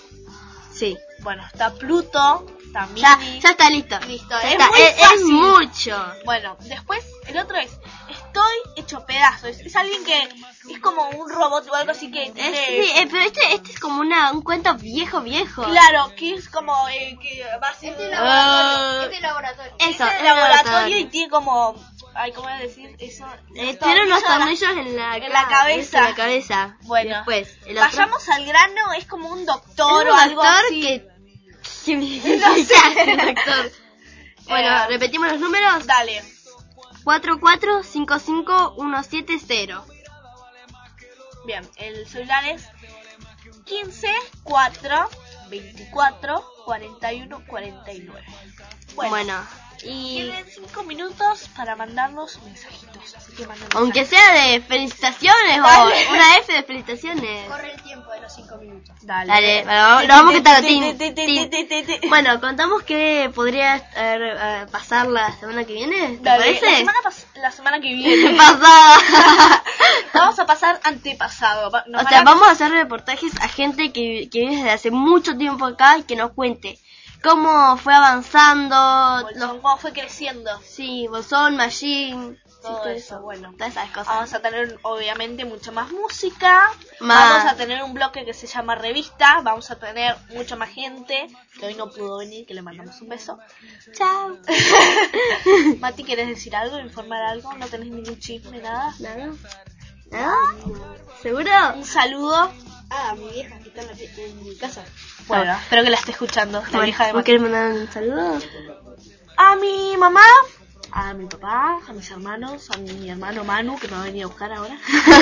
Sí. Bueno, está Pluto, está Ya, Minnie. ya está listo. Listo, Ya es está. muy Es, es fácil. mucho. Bueno, después el otro es Estoy hecho pedazos. Es, es alguien que es como un robot o algo así que Es, tiene... sí, eh, pero este, este es como una, un cuento viejo, viejo. Claro, que es como eh, que va a ser Este un laboratorio. Este laboratorio. Eso, es el es laboratorio y tiene como... Ay, ¿cómo voy a decir eso? Eh, Los tiene unos tornillos tornillos en la, en la cabeza. En la cabeza. Bueno, Después, el otro- vayamos al grano, es como un doctor Es o un algo doctor así. que... ¿Qué me No sé. ¿Qué hace, doctor? Bueno, Eh, repetimos los números. Dale. cuatro cuatro cinco cinco uno siete cero. Bien, el celular es quince cuatro veinticuatro, cuarenta y uno, cuarenta y nueve. Bueno, Bueno, y tienen cinco minutos para mandarnos mensajitos, así que manden aunque mensajes. sea de felicitaciones Dale. o una F de felicitaciones. Corre el tiempo de los cinco minutos. Dale, Dale, bueno, lo vamos a quitar. Ti, tin, ti, ti, tin. ti, ti, ti, ti. Bueno, contamos que podría eh, eh, pasar la semana que viene, ¿te Dale, parece? La semana, pas- la semana que viene. Pasada. Vamos a pasar antepasado. Va- nos O van sea, a- vamos a hacer reportajes a gente que, que vive desde hace mucho tiempo acá y que nos cuente cómo fue avanzando, Bolsón, cómo fue creciendo. sí, Bolsón, Machine, Todo sí, eso, bueno. todas esas cosas. Vamos a tener obviamente mucha más música. Más. Vamos a tener un bloque que se llama revista. Vamos a tener mucha más gente que hoy no pudo venir, que le mandamos un beso. Chao. Mati, ¿querés decir algo? ¿Informar algo? ¿No tenés ningún chisme, nada? Nada. ¿Nada? ¿Seguro? Un saludo. Ah, mi vieja que está en, la, en mi casa. Bueno, espero que la esté escuchando. La Bueno, vieja de ¿vos Mati. querés mandar un saludo? A mi mamá, a mi papá, a mis hermanos, a mi hermano Manu, que me va a venir a buscar ahora.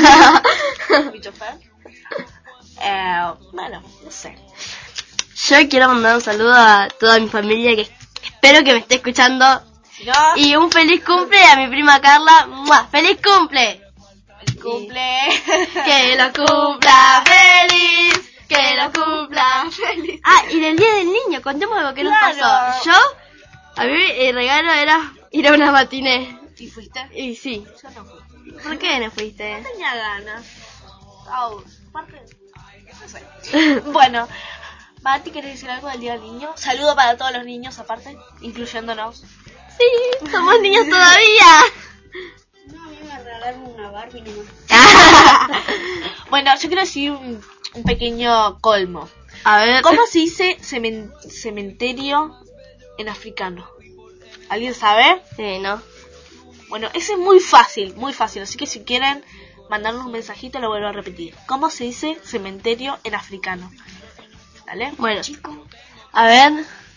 Mi chofer. Eh, bueno, no sé. Yo quiero mandar un saludo a toda mi familia que espero que me esté escuchando. Si no, Y un feliz cumple a mi prima Carla. ¡Mua! ¡Feliz cumple! el cumple. Que lo cumpla feliz, que lo cumpla feliz. Ah, y del día del niño, contemos algo que Claro. nos pasó. Yo, a mí el regalo era ir a una matiné. ¿Y fuiste? Y sí. Yo no fui. ¿Por qué no fuiste? No tenía ganas. Au, aparte, no sé. Bueno, Mati, ¿querés decir algo del Día del Niño? Saludo para todos los niños aparte, incluyéndonos. Sí, somos niños todavía. No, a mí me regalaron una Barbie nomás. Bueno, yo quiero decir un, un pequeño colmo. A ver. ¿Cómo se dice cemen- cementerio en africano? ¿Alguien sabe? Sí, no. Bueno, ese es muy fácil, muy fácil. Así que si quieren mandarnos un mensajito, lo vuelvo a repetir. ¿Cómo se dice cementerio en africano? ¿Vale? Bueno, a ver.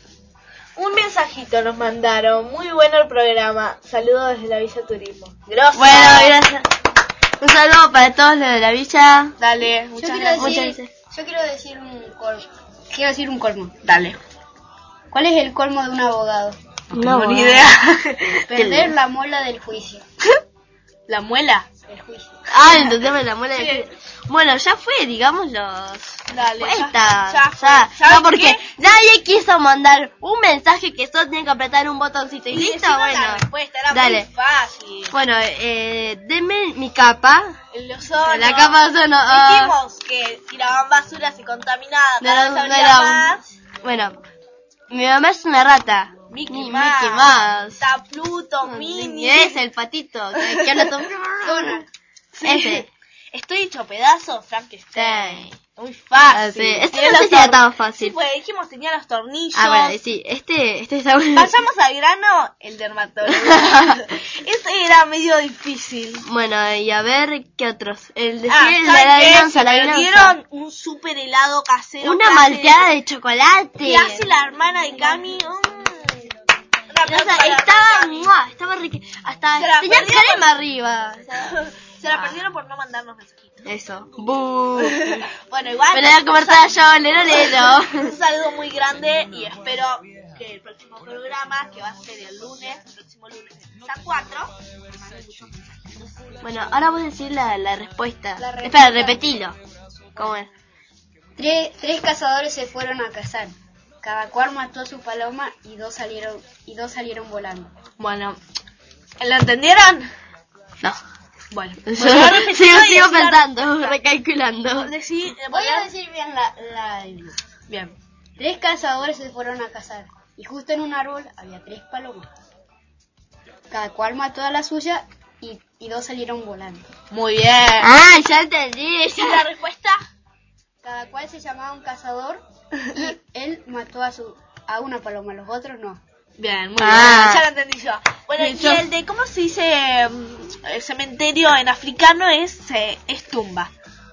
Un mensajito nos mandaron. Muy bueno el programa. Saludos desde la Villa Turismo. Gracias. Bueno, gracias. Un saludo para todos los de la villa. Dale, Yo muchas quiero, gracias. Muchas decir, gracias. yo quiero decir un colmo. Quiero decir un colmo. Dale. ¿Cuál es el colmo de un abogado? No tengo ni idea. Perder la muela del juicio. ¿La muela? El juicio. Ah, entendemos la muela Sí. de... Bueno, ya fue, digamos, los... Dale, Fue ya- esta, ya fue. ya. ¿Saben No, porque qué? nadie quiso mandar un mensaje que solo tienen que apretar un botoncito y, Y listo, decimos bueno. la respuesta, era Dale. muy fácil. Bueno, eh, denme mi capa. El ozono. La capa de ozono, ah. Dijimos que tiraban basuras y contaminadas. No, Cada no, vez no habría era un- más. Bueno, mi mamá es una rata. Mickey Mi- Mouse. Mickey Mouse. Está Pluto, Minnie. Es el patito que, que habla todo. Sí. Ese. Estoy hecho pedazos, Frankenstein. Sí. Muy fácil. Ah, sí. Este Tiene no sé los si era tor- tan fácil. Sí, pues dijimos tenía los tornillos. Ah, bueno, sí, este, este está bueno. Vayamos al grano, el dermatólogo. Ese era medio difícil. Bueno, y a ver, ¿qué otros? El de Ah, sí, el de ¿saben la qué? adivinanza, Se la adivinanza. perdieron un super helado casero. Una que malteada hace- de chocolate. que hace la hermana de Cami. mm. Un O aplauso sea, para estaba, Cami. ¡mua! Estaba rica. Hasta Se la tenía perdieron crema por- arriba. O sea, Se la perdieron por no mandarnos mensajitos. eso. Buh. Bueno, igual. Me la voy a comer toda yo, lero, lero. Un saludo muy grande y espero que el próximo programa, que va a ser el lunes, el próximo lunes, a cuatro, me manden muchos mensajitos. Bueno, ahora vos decís la, la respuesta. La respuesta. Espera, repetilo. ¿Cómo es? Tres, tres cazadores se fueron a cazar. Cada cual mató a su paloma y dos salieron y dos salieron volando. Bueno, ¿lo entendieron? No. Bueno, Yo volví a repetirlo sigo, y sigo decir la pensando, respuesta. recalculando. Decí- eh, Voy a volví decir bien la, la Bien. Tres cazadores se fueron a cazar y justo en un árbol había tres palomas. Cada cual mató a la suya y, y dos salieron volando. Muy bien. Ah, ya entendí. ¿Y la respuesta? Cada cual se llamaba un cazador y él mató a su a una paloma, los otros no. Bien, muy Ah. bien. Ya lo entendí yo. Bueno, y Yo- el de cómo se dice mm, el cementerio en africano es, eh, es tumba.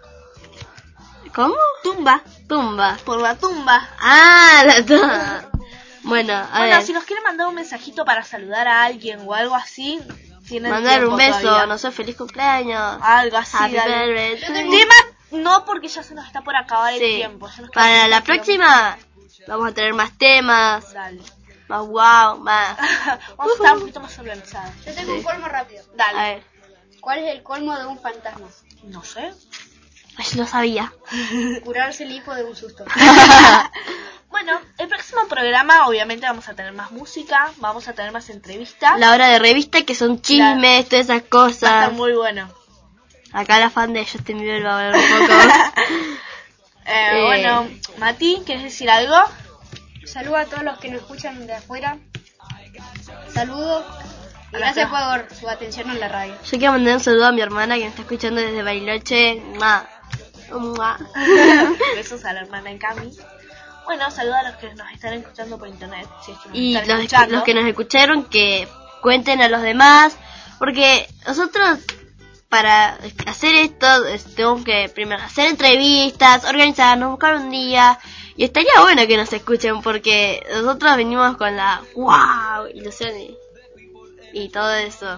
¿Cómo? Tumba. Tumba. Por la tumba. Ah, la tumba. Bueno, a Bueno, ver. si nos quieren mandar un mensajito para saludar a alguien o algo así, tienen Mandar tiempo un beso, todavía. no sé, feliz cumpleaños. Algo así, Happy dale. birthday to you. Tema- no, porque ya se nos está por acabar el Sí. tiempo. Ya nos queda Para mucho la tiempo. próxima vamos a tener más temas, Dale. más wow, más... Vamos a estar un poquito más organizados. Yo tengo un colmo rápido. Dale. A ver, ¿Cuál es el colmo de un fantasma? No sé. yo lo sabía. Curarse el hipo de un susto. Bueno, el próximo programa obviamente vamos a tener más música, vamos a tener más entrevistas. La hora de revista, que son chismes, todas esas Va a estar cosas. muy bueno. Acá la fan de Justin Bieber va a hablar un poco. Eh, Eh. Bueno, Mati, ¿quieres decir algo? Saludos a todos los que nos escuchan de afuera. Saludos y gracias por su atención en la radio. Yo quiero mandar un saludo a mi hermana que me está escuchando desde Bariloche. Mua. Mua. Besos a la hermana en Cami. Bueno, saludos a los que nos están escuchando por internet. Si es que nos Y están los, escuchando. los que nos escucharon, que cuenten a los demás. Porque nosotros, para hacer esto, es- tenemos que primero hacer entrevistas, organizarnos, buscar un día. Y estaría bueno que nos escuchen, porque nosotros venimos con la wow, ilusión y, y todo eso.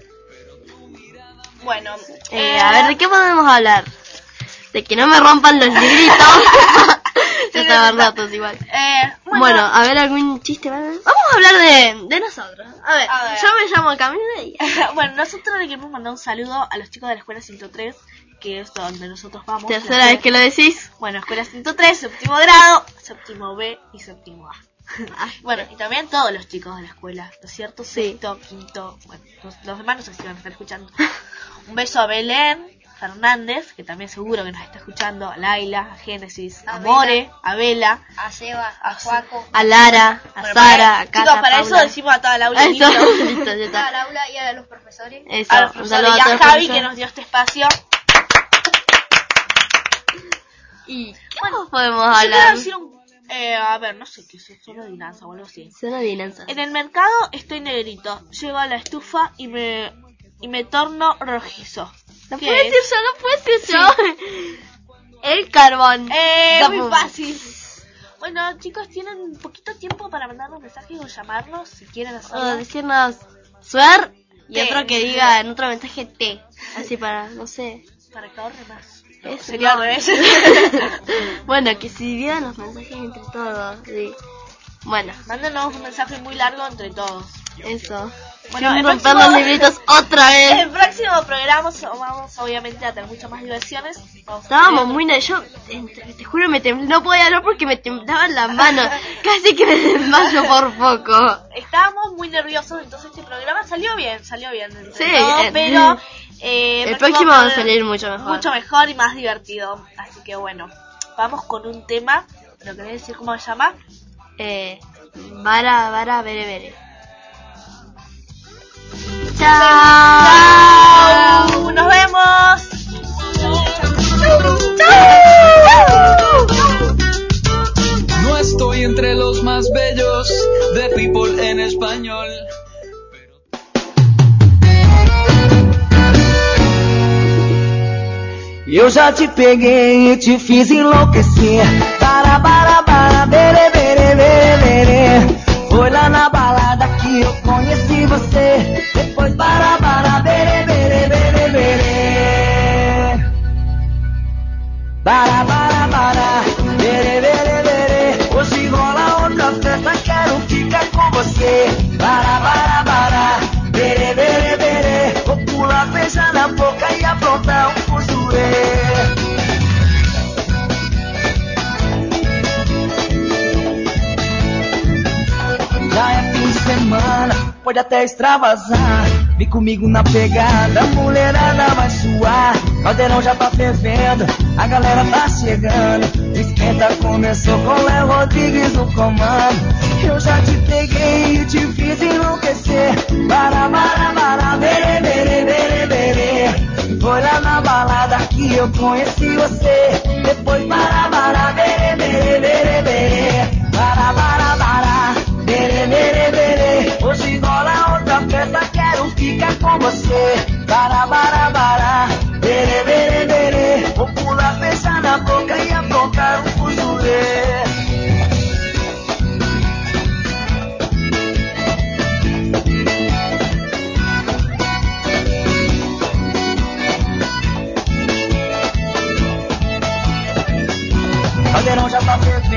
Bueno, Eh, a ver, ¿de qué podemos hablar? De que no me rompan los libritos. Ya estaban ratos igual. Eh, bueno, Bueno, a ver, algún chiste. ¿Vale? Vamos a hablar de, de nosotros. A ver, A ver. yo me llamo Camila y... bueno, nosotros le queremos mandar un saludo a los chicos de la escuela ciento tres, que es donde nosotros vamos. Tercera La vez que lo decís. Bueno, escuela ciento tres, séptimo grado, séptimo B y séptimo A. Bueno, y también todos los chicos de la escuela, ¿no es cierto? Sexto, quinto, bueno, los, los demás no sé si van a estar escuchando. Un beso a Belén Fernández, que también seguro que nos está escuchando, a Laila, a Génesis, a, A More, a Vela, A Seba, a Juaco, A Lara, a Bueno, Sara, para- a Cata, chicos, para Paula. eso decimos a toda la aula. Eso, listo. listo, ya a está. la aula y a los profesores. Eso, A los un profesores saludo y a a todos los Javi, que profesores. nos dio este espacio. ¿Y qué más podemos Yo quiero hablar? decir un... Eh, a ver, no sé qué es, solo adivinanza o algo así. Son adivinanzas. En el mercado estoy negrito, llego a la estufa y me y me torno rojizo. No ¿Qué puedo es? decir yo, no puedo decir yo. El carbón. Eh, Capum. muy fácil. Bueno, chicos, tienen un poquito tiempo para mandarnos mensajes o llamarnos si quieren O hacerlo. decirnos suer y T. otro que diga en otro mensaje T. Así para, no sé. Para que ahorre más. No, Eso, sería no. al revés. Bueno, que se dividan los mensajes entre todos. Sí. Bueno, Mándenos un mensaje muy largo entre todos. eso. Bueno, Sin el romper próximo- los libritos otra vez. El próximo programa vamos, vamos obviamente a tener muchas más diversiones. Vamos a Estábamos tener- muy nerviosos. Yo, te, te juro, me temblé. No podía hablar porque me temblaban las manos. Casi que me desmayo por poco. Estábamos muy nerviosos, entonces este programa salió bien, salió bien. entre Sí, todo, bien. pero eh, El próximo va a programa- salir mucho mejor. Mucho mejor y más divertido. Así que bueno, vamos con un tema. ¿Lo querés decir cómo se llama? Eh, vara, vara, bere, bere. Chao. ¡Chao! ¡Nos vemos! No estoy entre los más bellos de People en español. Eu já te peguei e te fiz enlouquecer. Para, para, para, bere, bere, bere, bere. Foi lá na balada que eu conheci você. Depois, para, para, bere, bere, bere, bere. Para, para, para, bere, bere, bere. Hoje rola outra festa, quero ficar com você. Para, para, para, bere, bere, bere. Vou pular, beijar na boca e aprontar um fuzuê. Já é fim de semana, pode até extravasar. Vem comigo na pegada, a mulherada vai suar. Caldeirão já tá fervendo, a galera tá chegando. O esquenta começou com Léo Rodrigues no comando. Eu já te peguei e te fiz enlouquecer. Para, para, para, bere, bere, bere, bere. Foi lá na balada que eu conheci você. Depois, para, para, bere, bere, bere, bere. Para, para, para, bere, bere, bere. Hoje rola outra festa, quero ficar com você. Para, para, para, bere, bere, bere. Vou pular, beijar na boca e aprontar um fuzuê.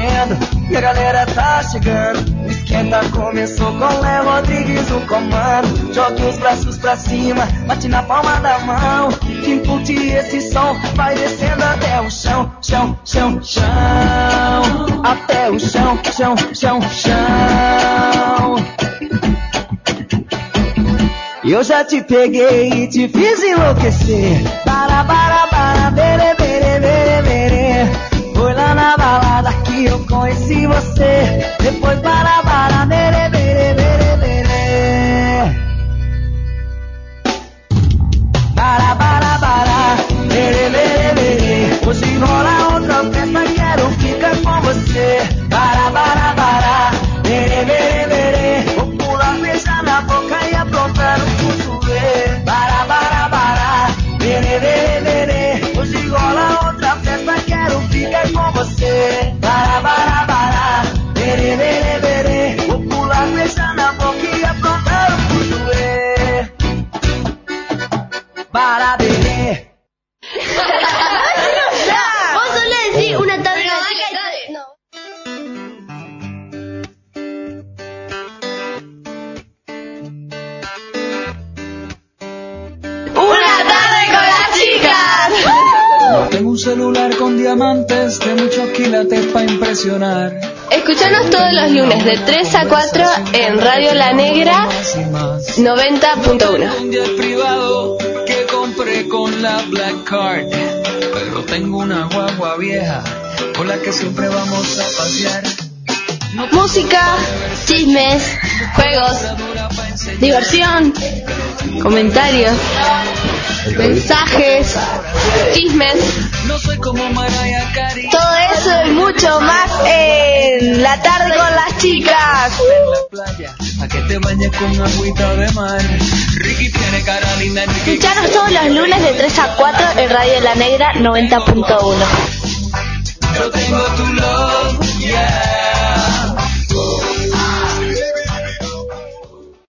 fervendo e a galera tá chegando. O esquenta começou com Léo Rodrigues no comando. Jogue os braços pra cima, bate na palma da mão. Quem curte esse som vai descendo até o chão, chão, chão, chão. Até o chão, chão, chão, chão. Eu já te peguei e te fiz enlouquecer. Para, para, para, bere, bere, bere, bere. Foi lá na balada que eu conheci você. Depois para, para, bere, bere, bere, bere. Para, para, para, bere, bere, bere. Hoje rola outra festa, quero ficar com você. Para, para, para, bere, bere, bere. Vou pular, beijar na boca e aprontar no fuzuê. Para, para, para, bere, bere, bere. Hoje rola outra festa, quero ficar com você. Para, para, para, bere, bere, bere. Vou pular, beijar na boca e aprontar no fuzuê. Para, bere. Vos solo decís una tarde con las chicas. No. Una tarde con las chicas. No tengo un celular con diamantes de muchos quilates para impresionar. Escuchanos todos los lunes de tres a cuatro en Radio La Negra noventa punto uno. Un jet privado que compré con la Black Card, pero tengo una guagua vieja con la que siempre vamos a pasear. Música, chismes, juegos, diversión, comentarios, mensajes, chismes. No soy como Mariah Carey. Todo eso y mucho más en La Tarde con las Chicas. En la playa, a que te bañes con agüita de mar. Ricky tiene cara linda. Escuchanos todos los lunes de tres a cuatro en Radio La Negra noventa punto uno. Yo tengo tu love, yeah.